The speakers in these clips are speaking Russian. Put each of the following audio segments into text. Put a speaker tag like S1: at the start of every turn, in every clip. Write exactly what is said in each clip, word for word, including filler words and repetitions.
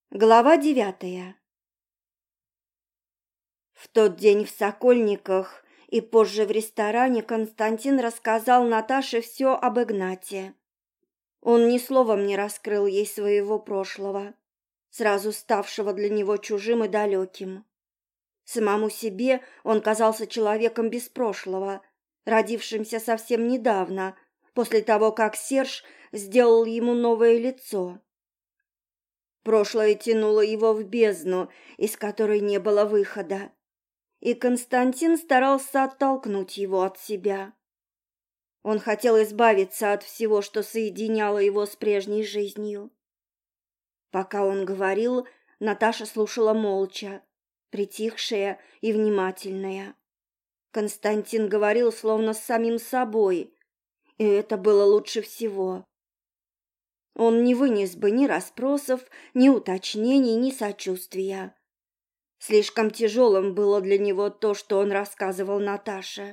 S1: Глава девятая. В тот день в Сокольниках и позже в ресторане Константин рассказал Наташе все об Игнате. Он ни словом не раскрыл ей своего прошлого, сразу ставшего для него чужим и далеким. Самому себе он казался человеком без прошлого, родившимся совсем недавно, после того, как Серж сделал ему новое лицо. Прошлое тянуло его в бездну, из которой не было выхода, и Константин старался оттолкнуть его от себя. Он хотел избавиться от всего, что соединяло его с прежней жизнью. Пока он говорил, Наташа слушала молча, притихшая и внимательная. Константин говорил словно с самим собой, и это было лучше всего. Он не вынес бы ни расспросов, ни уточнений, ни сочувствия. Слишком тяжелым было для него то, что он рассказывал Наташе.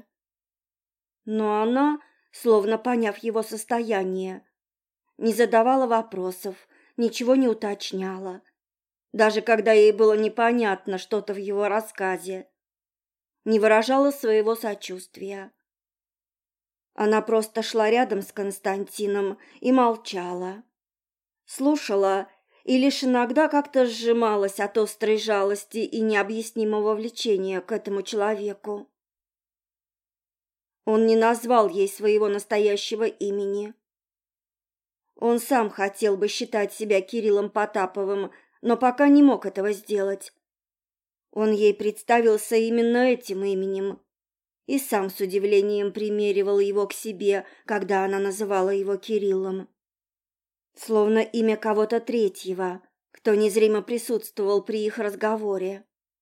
S1: Но она, словно поняв его состояние, не задавала вопросов, ничего не уточняла, даже когда ей было непонятно что-то в его рассказе, не выражала своего сочувствия. Она просто шла рядом с Константином и молчала. Слушала и лишь иногда как-то сжималась от острой жалости и необъяснимого влечения к этому человеку. Он не назвал ей своего настоящего имени. Он сам хотел бы считать себя Кириллом Потаповым, но пока не мог этого сделать. Он ей представился именно этим именем и сам с удивлением примеривал его к себе, когда она называла его Кириллом. Словно имя кого-то третьего, кто незримо присутствовал при их разговоре.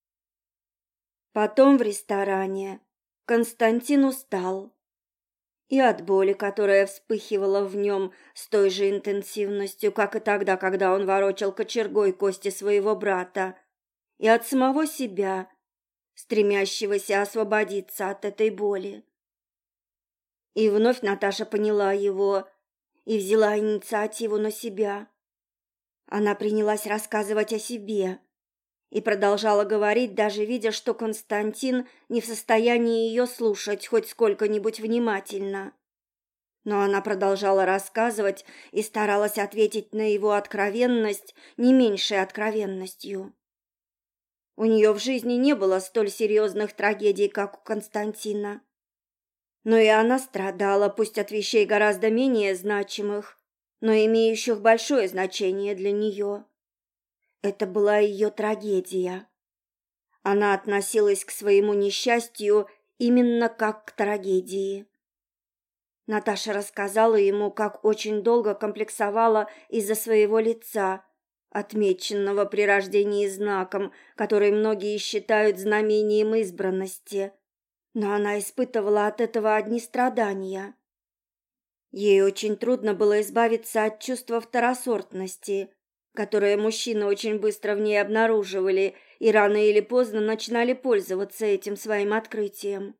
S1: Потом в ресторане Константин устал. И от боли, которая вспыхивала в нем с той же интенсивностью, как и тогда, когда он ворочал кочергой кости своего брата, и от самого себя, стремящегося освободиться от этой боли. И вновь Наташа поняла его и взяла инициативу на себя. Она принялась рассказывать о себе и продолжала говорить, даже видя, что Константин не в состоянии ее слушать хоть сколько-нибудь внимательно. Но она продолжала рассказывать и старалась ответить на его откровенность не меньшей откровенностью. У нее в жизни не было столь серьезных трагедий, как у Константина. Но и она страдала, пусть от вещей гораздо менее значимых, но имеющих большое значение для нее. Это была ее трагедия. Она относилась к своему несчастью именно как к трагедии. Наташа рассказала ему, как очень долго комплексовала из-за своего лица, отмеченного при рождении знаком, который многие считают знамением избранности. Но она испытывала от этого одни страдания. Ей очень трудно было избавиться от чувства второсортности, которое мужчины очень быстро в ней обнаруживали и рано или поздно начинали пользоваться этим своим открытием.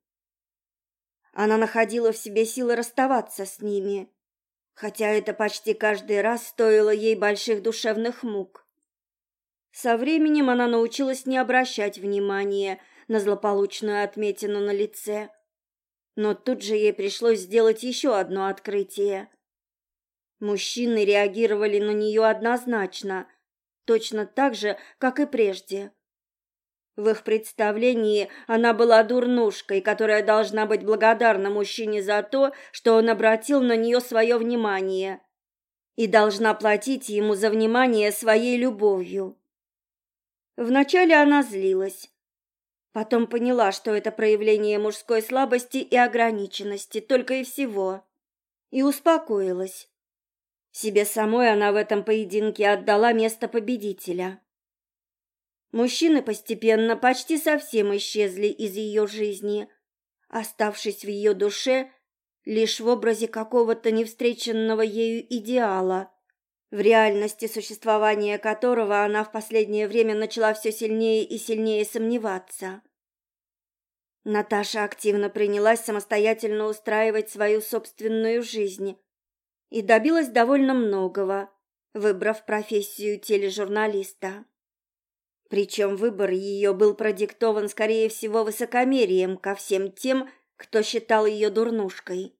S1: Она находила в себе силы расставаться с ними, хотя это почти каждый раз стоило ей больших душевных мук. Со временем она научилась не обращать внимания на злополучную отметину на лице. Но тут же ей пришлось сделать еще одно открытие. Мужчины реагировали на нее однозначно, точно так же, как и прежде. В их представлении она была дурнушкой, которая должна быть благодарна мужчине за то, что он обратил на нее свое внимание, и должна платить ему за внимание своей любовью. Вначале она злилась. Потом поняла, что это проявление мужской слабости и ограниченности, только и всего. И успокоилась. Себе самой она в этом поединке отдала место победителя. Мужчины постепенно почти совсем исчезли из ее жизни, оставшись в ее душе лишь в образе какого-то невстреченного ею идеала, в реальности существования которого она в последнее время начала все сильнее и сильнее сомневаться. Наташа активно принялась самостоятельно устраивать свою собственную жизнь и добилась довольно многого, выбрав профессию тележурналиста. Причем выбор ее был продиктован, скорее всего, высокомерием ко всем тем, кто считал ее дурнушкой.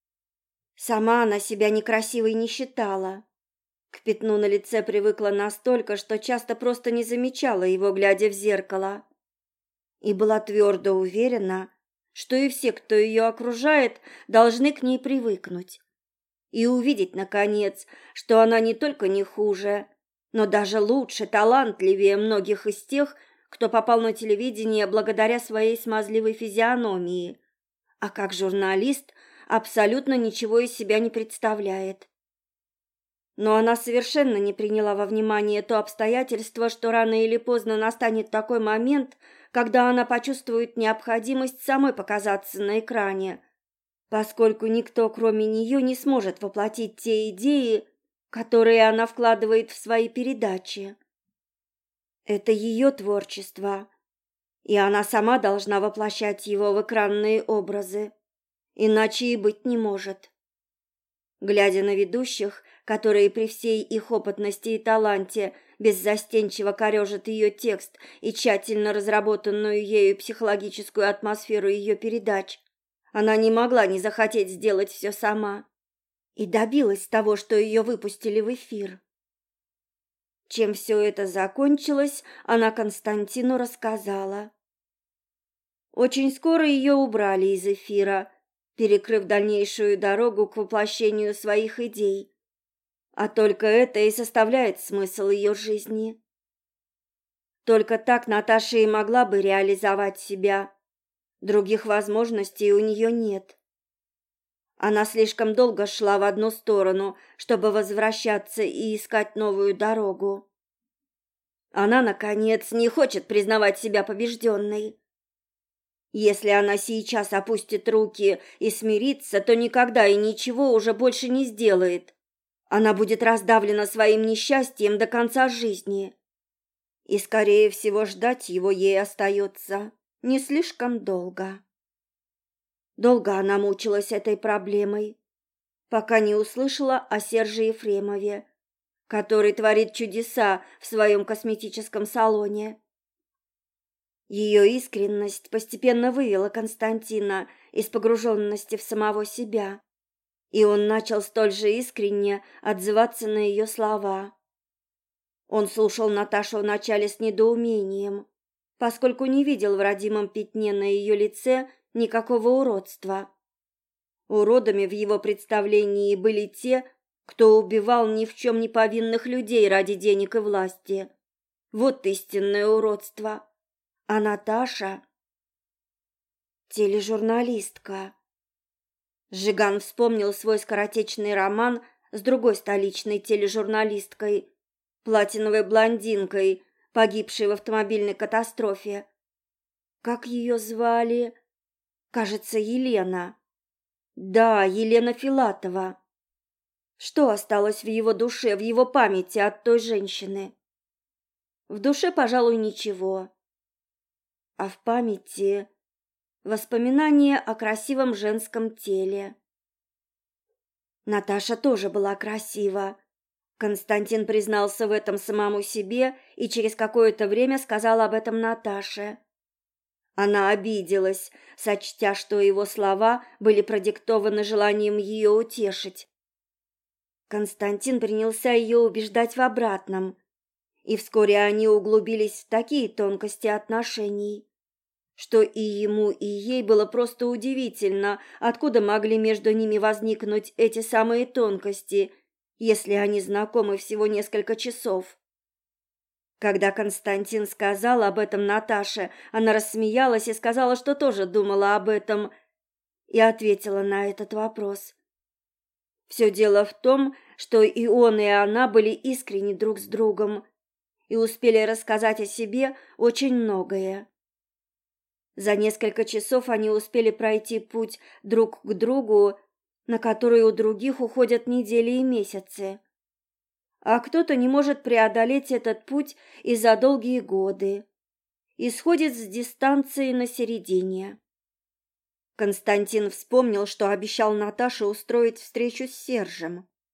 S1: Сама она себя некрасивой не считала. К пятну на лице привыкла настолько, что часто просто не замечала его, глядя в зеркало. И была твердо уверена, что и все, кто ее окружает, должны к ней привыкнуть. И увидеть, наконец, что она не только не хуже, но даже лучше, талантливее многих из тех, кто попал на телевидение благодаря своей смазливой физиономии, а как журналист абсолютно ничего из себя не представляет. Но она совершенно не приняла во внимание то обстоятельство, что рано или поздно настанет такой момент, когда она почувствует необходимость самой показаться на экране, поскольку никто, кроме нее, не сможет воплотить те идеи, которые она вкладывает в свои передачи. Это ее творчество, и она сама должна воплощать его в экранные образы, иначе и быть не может. Глядя на ведущих, которые при всей их опытности и таланте беззастенчиво корежат ее текст и тщательно разработанную ею психологическую атмосферу ее передач, она не могла не захотеть сделать все сама и добилась того, что ее выпустили в эфир. Чем все это закончилось, она Константину рассказала. Очень скоро ее убрали из эфира, перекрыв дальнейшую дорогу к воплощению своих идей. А только это и составляет смысл ее жизни. Только так Наташа и могла бы реализовать себя. Других возможностей у нее нет. Она слишком долго шла в одну сторону, чтобы возвращаться и искать новую дорогу. Она, наконец, не хочет признавать себя побежденной. Если она сейчас опустит руки и смирится, то никогда и ничего уже больше не сделает. Она будет раздавлена своим несчастьем до конца жизни. И, скорее всего, ждать его ей остается не слишком долго. Долго она мучилась этой проблемой, пока не услышала о Серже Ефремове, который творит чудеса в своем косметическом салоне. Ее искренность постепенно вывела Константина из погруженности в самого себя, и он начал столь же искренне отзываться на ее слова. Он слушал Наташу вначале с недоумением, поскольку не видел в родимом пятне на ее лице никакого уродства. Уродами в его представлении были те, кто убивал ни в чем не повинных людей ради денег и власти. Вот истинное уродство. А Наташа — тележурналистка. Жиган вспомнил свой скоротечный роман с другой столичной тележурналисткой, платиновой блондинкой, погибшей в автомобильной катастрофе. Как ее звали? Кажется, Елена. Да, Елена Филатова. Что осталось в его душе, в его памяти от той женщины? В душе, пожалуй, ничего. А в памяти воспоминания о красивом женском теле. Наташа тоже была красива. Константин признался в этом самому себе и через какое-то время сказал об этом Наташе. Она обиделась, сочтя, что его слова были продиктованы желанием ее утешить. Константин принялся ее убеждать в обратном, и вскоре они углубились в такие тонкости отношений, что и ему, и ей было просто удивительно, откуда могли между ними возникнуть эти самые тонкости, если они знакомы всего несколько часов. Когда Константин сказал об этом Наташе, она рассмеялась и сказала, что тоже думала об этом, и ответила на этот вопрос. Все дело в том, что и он, и она были искренни друг с другом и успели рассказать о себе очень многое. За несколько часов они успели пройти путь друг к другу, на который у других уходят недели и месяцы. А кто-то не может преодолеть этот путь и за долгие годы, и сходит с дистанции на середине. Константин вспомнил, что обещал Наташе устроить встречу с Сержем.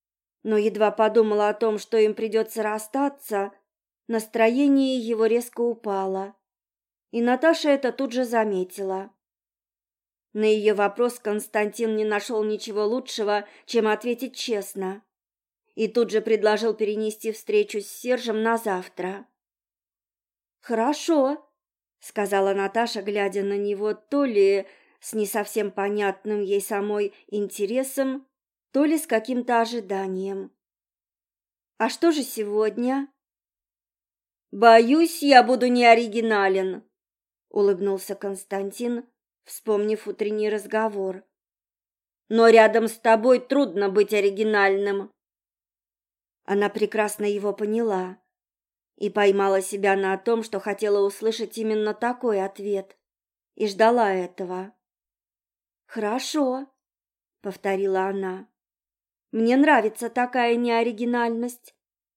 S1: Но едва подумала о том, что им придется расстаться, настроение его резко упало, и Наташа это тут же заметила. На ее вопрос Константин не нашел ничего лучшего, чем ответить честно, и тут же предложил перенести встречу с Сержем на завтра. «Хорошо», — сказала Наташа, глядя на него то ли с не совсем понятным ей самой интересом, то ли с каким-то ожиданием. «А что же сегодня?» «Боюсь, я буду неоригинален», — улыбнулся Константин, вспомнив утренний разговор. «Но рядом с тобой трудно быть оригинальным». Она прекрасно его поняла и поймала себя на том, что хотела услышать именно такой ответ, и ждала этого. «Хорошо», — повторила она. «Мне нравится такая неоригинальность».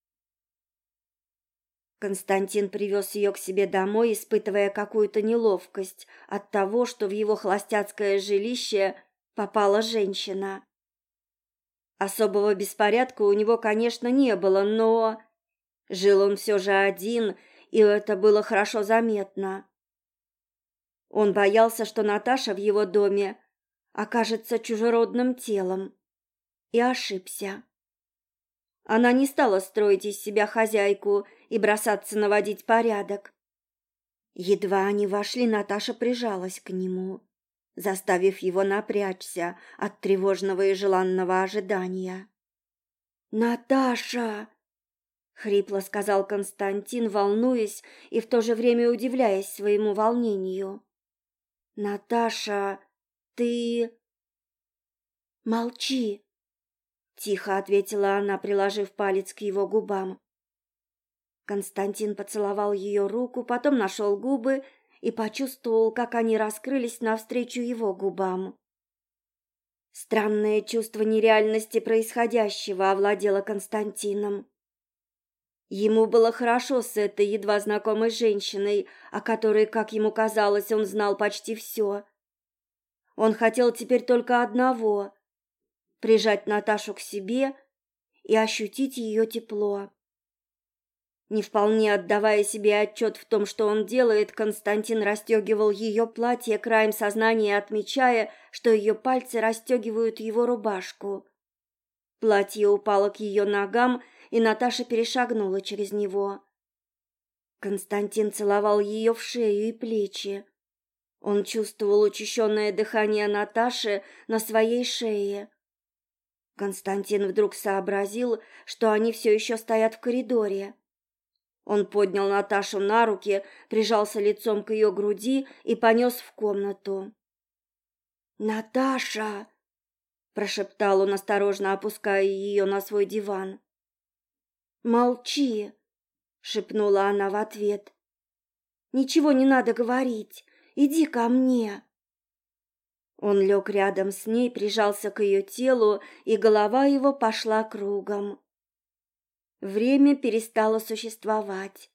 S1: Константин привез ее к себе домой, испытывая какую-то неловкость от того, что в его холостяцкое жилище попала женщина. Особого беспорядка у него, конечно, не было, но жил он все же один, и это было хорошо заметно. Он боялся, что Наташа в его доме окажется чужеродным телом, и ошибся. Она не стала строить из себя хозяйку и бросаться наводить порядок. Едва они вошли, Наташа прижалась к нему, заставив его напрячься от тревожного и желанного ожидания. «Наташа!» — хрипло сказал Константин, волнуясь и в то же время удивляясь своему волнению. «Наташа, ты...» «Молчи!» — тихо ответила она, приложив палец к его губам. Константин поцеловал ее руку, потом нашел губы и почувствовал, как они раскрылись навстречу его губам. Странное чувство нереальности происходящего овладело Константином. Ему было хорошо с этой едва знакомой женщиной, о которой, как ему казалось, он знал почти все. Он хотел теперь только одного — прижать Наташу к себе и ощутить ее тепло. Не вполне отдавая себе отчет в том, что он делает, Константин расстегивал ее платье, краем сознания отмечая, что ее пальцы расстегивают его рубашку. Платье упало к ее ногам, и Наташа перешагнула через него. Константин целовал ее в шею и плечи. Он чувствовал учащенное дыхание Наташи на своей шее. Константин вдруг сообразил, что они все еще стоят в коридоре. Он поднял Наташу на руки, прижался лицом к ее груди и понес в комнату. «Наташа!» – прошептал он, осторожно опуская ее на свой диван. «Молчи!» – шепнула она в ответ. «Ничего не надо говорить. Иди ко мне!» Он лег рядом с ней, прижался к ее телу, и голова его пошла кругом. Время перестало существовать.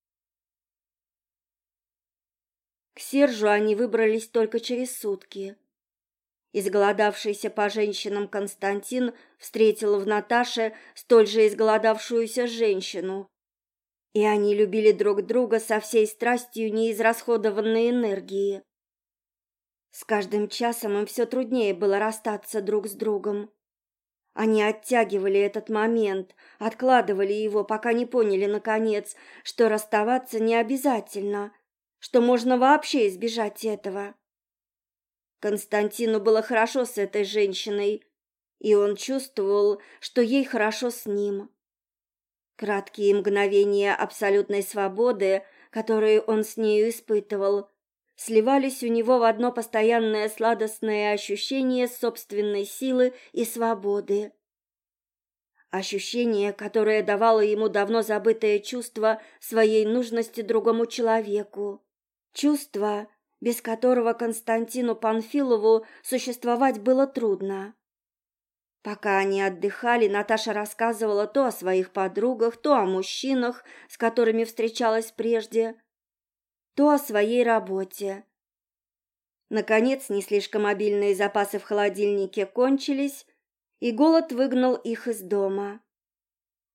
S1: К Сержу они выбрались только через сутки. Изголодавшийся по женщинам Константин встретил в Наташе столь же изголодавшуюся женщину, и они любили друг друга со всей страстью неизрасходованной энергии. С каждым часом им все труднее было расстаться друг с другом. Они оттягивали этот момент, откладывали его, пока не поняли, наконец, что расставаться не обязательно, что можно вообще избежать этого. Константину было хорошо с этой женщиной, и он чувствовал, что ей хорошо с ним. Краткие мгновения абсолютной свободы, которые он с нею испытывал, сливались у него в одно постоянное сладостное ощущение собственной силы и свободы. Ощущение, которое давало ему давно забытое чувство своей нужности другому человеку. Чувство, без которого Константину Панфилову существовать было трудно. Пока они отдыхали, Наташа рассказывала то о своих подругах, то о мужчинах, с которыми встречалась прежде, то о своей работе. Наконец, не слишком обильные запасы в холодильнике кончились, и голод выгнал их из дома.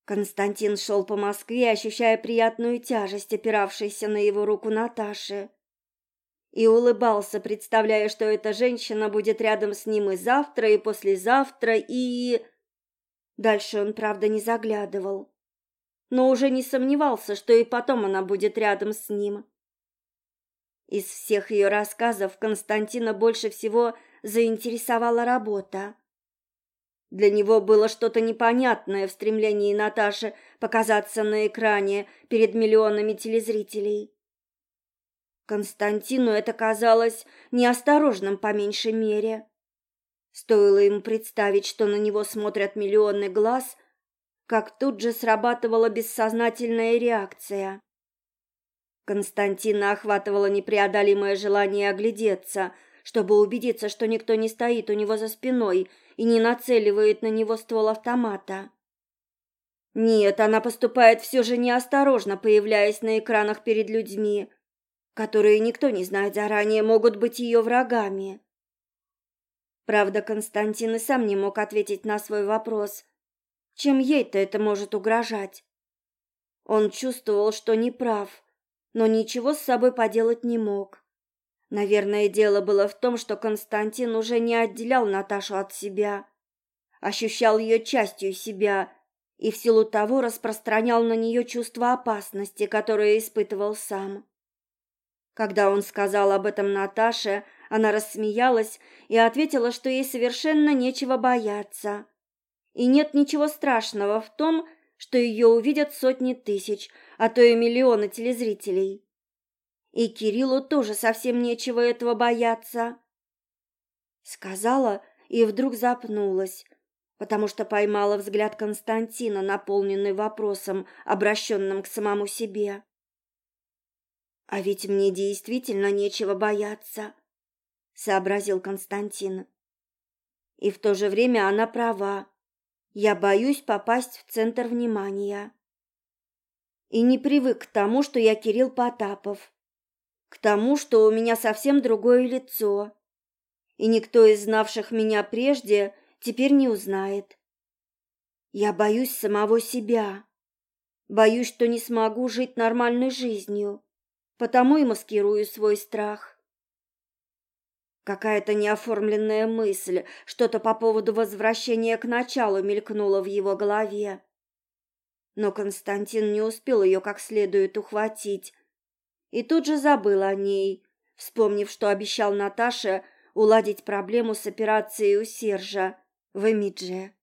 S1: Константин шел по Москве, ощущая приятную тяжесть, опиравшейся на его руку Наташи, и улыбался, представляя, что эта женщина будет рядом с ним и завтра, и послезавтра, и... Дальше он, правда, не заглядывал, но уже не сомневался, что и потом она будет рядом с ним. Из всех ее рассказов Константина больше всего заинтересовала работа. Для него было что-то непонятное в стремлении Наташи показаться на экране перед миллионами телезрителей. Константину это казалось неосторожным по меньшей мере. Стоило ему представить, что на него смотрят миллионы глаз, как тут же срабатывала бессознательная реакция. Константина охватывало непреодолимое желание оглядеться, чтобы убедиться, что никто не стоит у него за спиной и не нацеливает на него ствол автомата. Нет, она поступает все же неосторожно, появляясь на экранах перед людьми, которые, никто не знает заранее, могут быть ее врагами. Правда, Константин и сам не мог ответить на свой вопрос, чем ей-то это может угрожать. Он чувствовал, что не прав, но ничего с собой поделать не мог. Наверное, дело было в том, что Константин уже не отделял Наташу от себя, ощущал ее частью себя и в силу того распространял на нее чувство опасности, которое испытывал сам. Когда он сказал об этом Наташе, она рассмеялась и ответила, что ей совершенно нечего бояться. И нет ничего страшного в том, что ее увидят сотни тысяч, а то и миллионы телезрителей. И Кириллу тоже совсем нечего этого бояться. Сказала и вдруг запнулась, потому что поймала взгляд Константина, наполненный вопросом, обращенным к самому себе. «А ведь мне действительно нечего бояться», — сообразил Константин. «И в то же время она права. Я боюсь попасть в центр внимания. И не привык к тому, что я Кирилл Потапов, к тому, что у меня совсем другое лицо, и никто из знавших меня прежде теперь не узнает. Я боюсь самого себя, боюсь, что не смогу жить нормальной жизнью, потому и маскирую свой страх». Какая-то неоформленная мысль, что-то по поводу возвращения к началу мелькнула в его голове. Но Константин не успел ее как следует ухватить, и тут же забыл о ней, вспомнив, что обещал Наташе уладить проблему с операцией у Сержа в имидже.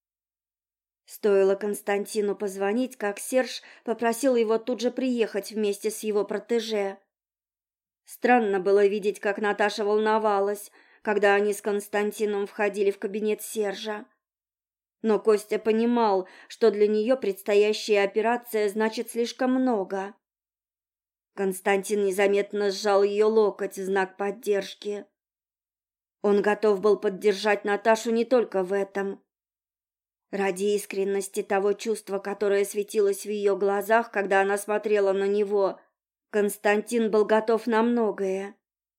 S1: Стоило Константину позвонить, как Серж попросил его тут же приехать вместе с его протеже. Странно было видеть, как Наташа волновалась, когда они с Константином входили в кабинет Сержа. Но Костя понимал, что для нее предстоящая операция значит слишком много. Константин незаметно сжал ее локоть в знак поддержки. Он готов был поддержать Наташу не только в этом. Ради искренности того чувства, которое светилось в ее глазах, когда она смотрела на него, Константин был готов на многое.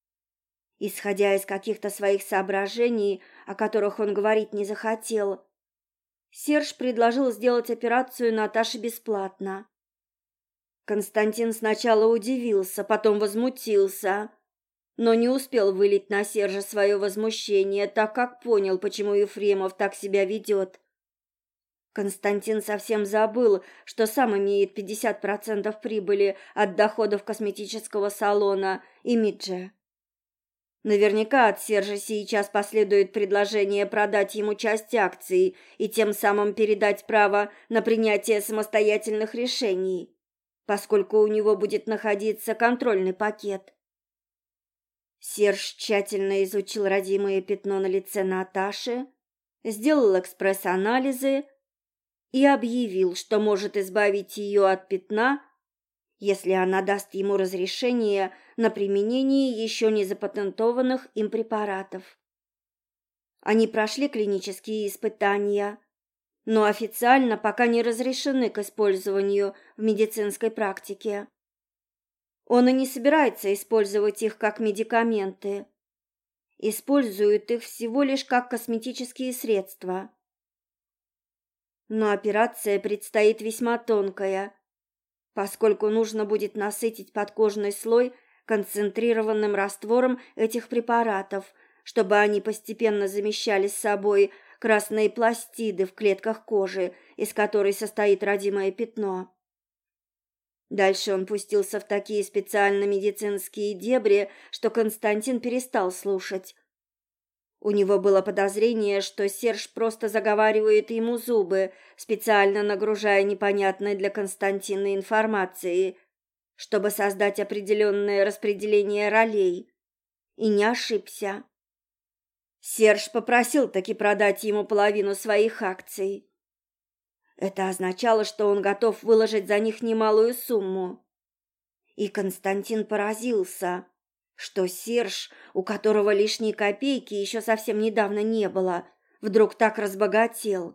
S1: Исходя из каких-то своих соображений, о которых он говорить не захотел, Серж предложил сделать операцию Наташе бесплатно. Константин сначала удивился, потом возмутился, но не успел вылить на Сержа свое возмущение, так как понял, почему Ефремов так себя ведет. Константин совсем забыл, что сам имеет пятьдесят процентов прибыли от доходов косметического салона «Имидже». Наверняка от Сержа сейчас последует предложение продать ему часть акций и тем самым передать право на принятие самостоятельных решений, поскольку у него будет находиться контрольный пакет. Серж тщательно изучил родимое пятно на лице Наташи, сделал экспресс-анализы и объявил, что может избавить ее от пятна, если она даст ему разрешение на применение еще не запатентованных им препаратов. Они прошли клинические испытания, но официально пока не разрешены к использованию в медицинской практике. Он и не собирается использовать их как медикаменты. Использует их всего лишь как косметические средства. Но операция предстоит весьма тонкая, поскольку нужно будет насытить подкожный слой концентрированным раствором этих препаратов, чтобы они постепенно замещали с собой красные пластиды в клетках кожи, из которой состоит родимое пятно. Дальше он пустился в такие специально-медицинские дебри, что Константин перестал слушать. У него было подозрение, что Серж просто заговаривает ему зубы, специально нагружая непонятной для Константина информацией, чтобы создать определенное распределение ролей. И не ошибся. Серж попросил таки продать ему половину своих акций. Это означало, что он готов выложить за них немалую сумму. И Константин поразился, что Серж, у которого лишней копейки еще совсем недавно не было, вдруг так разбогател.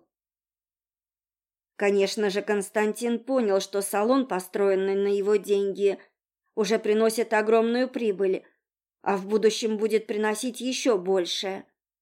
S1: Конечно же, Константин понял, что салон, построенный на его деньги, уже приносит огромную прибыль, а в будущем будет приносить еще больше.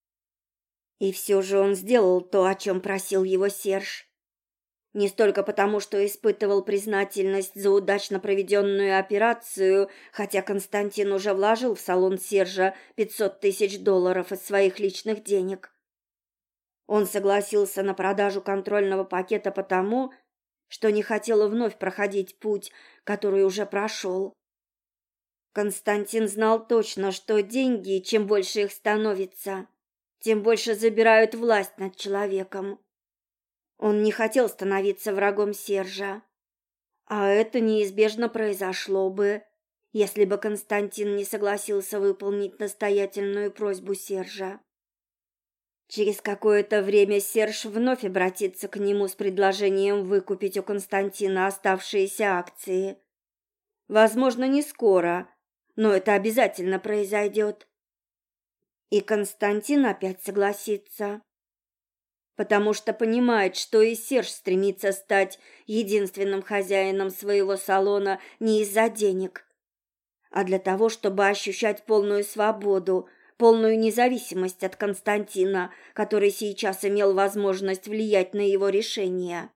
S1: И все же он сделал то, о чем просил его Серж. Не столько потому, что испытывал признательность за удачно проведенную операцию, хотя Константин уже вложил в салон Сержа пятьсот тысяч долларов из своих личных денег. Он согласился на продажу контрольного пакета потому, что не хотел вновь проходить путь, который уже прошел. Константин знал точно, что деньги, чем больше их становится, тем больше забирают власть над человеком. Он не хотел становиться врагом Сержа, а это неизбежно произошло бы, если бы Константин не согласился выполнить настоятельную просьбу Сержа. Через какое-то время Серж вновь обратится к нему с предложением выкупить у Константина оставшиеся акции. Возможно, не скоро, но это обязательно произойдет. И Константин опять согласится, потому что понимает, что и Серж стремится стать единственным хозяином своего салона не из-за денег, а для того, чтобы ощущать полную свободу, полную независимость от Константина, который сейчас имел возможность влиять на его решения.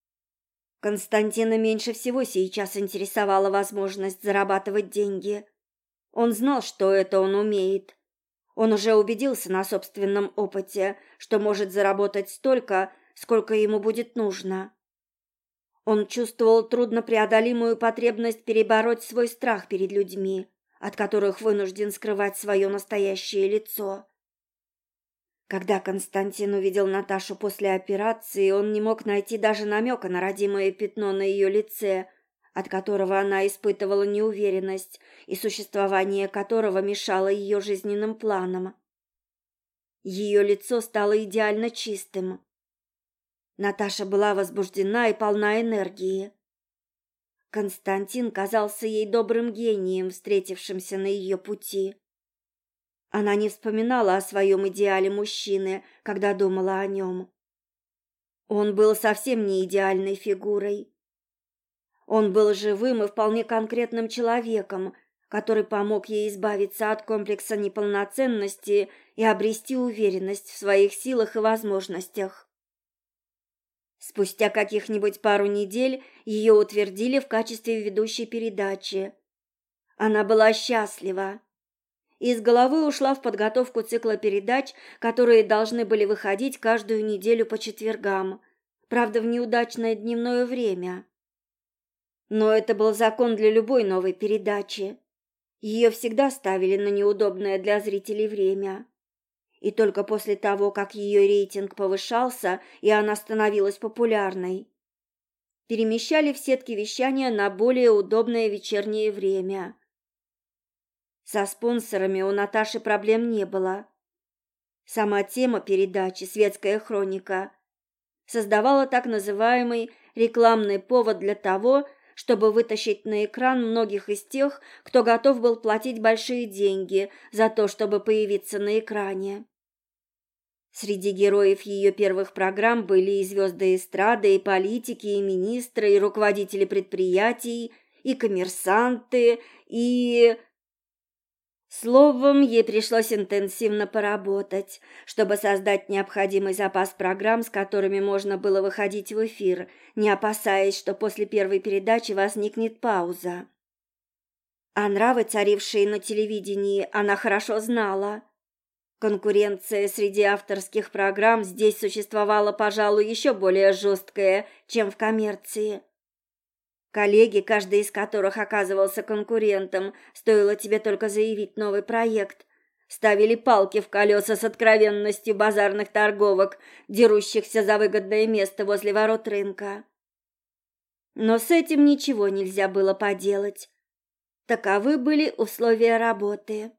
S1: Константина меньше всего сейчас интересовала возможность зарабатывать деньги. Он знал, что это он умеет. Он уже убедился на собственном опыте, что может заработать столько, сколько ему будет нужно. Он чувствовал труднопреодолимую потребность перебороть свой страх перед людьми, от которых вынужден скрывать свое настоящее лицо. Когда Константин увидел Наташу после операции, он не мог найти даже намека на родимое пятно на ее лице, от которого она испытывала неуверенность и существование которого мешало ее жизненным планам. Ее лицо стало идеально чистым. Наташа была возбуждена и полна энергии. Константин казался ей добрым гением, встретившимся на ее пути. Она не вспоминала о своем идеале мужчины, когда думала о нем. Он был совсем не идеальной фигурой. Он был живым и вполне конкретным человеком, который помог ей избавиться от комплекса неполноценности и обрести уверенность в своих силах и возможностях. Спустя каких-нибудь пару недель ее утвердили в качестве ведущей передачи. Она была счастлива. Из головы ушла в подготовку цикла передач, которые должны были выходить каждую неделю по четвергам, правда, в неудачное дневное время. Но это был закон для любой новой передачи. Ее всегда ставили на неудобное для зрителей время. И только после того, как ее рейтинг повышался и она становилась популярной, перемещали в сетки вещания на более удобное вечернее время. Со спонсорами у Наташи проблем не было. Сама тема передачи «Светская хроника» создавала так называемый рекламный повод для того, чтобы вытащить на экран многих из тех, кто готов был платить большие деньги за то, чтобы появиться на экране. Среди героев ее первых программ были и звезды эстрады, и политики, и министры, и руководители предприятий, и коммерсанты, и... Словом, ей пришлось интенсивно поработать, чтобы создать необходимый запас программ, с которыми можно было выходить в эфир, не опасаясь, что после первой передачи возникнет пауза. А нравы, царившие на телевидении, она хорошо знала. Конкуренция среди авторских программ здесь существовала, пожалуй, еще более жесткая, чем в коммерции. Коллеги, каждый из которых оказывался конкурентом, стоило тебе только заявить новый проект, ставили палки в колеса с откровенностью базарных торговок, дерущихся за выгодное место возле ворот рынка. Но с этим ничего нельзя было поделать. Таковы были условия работы.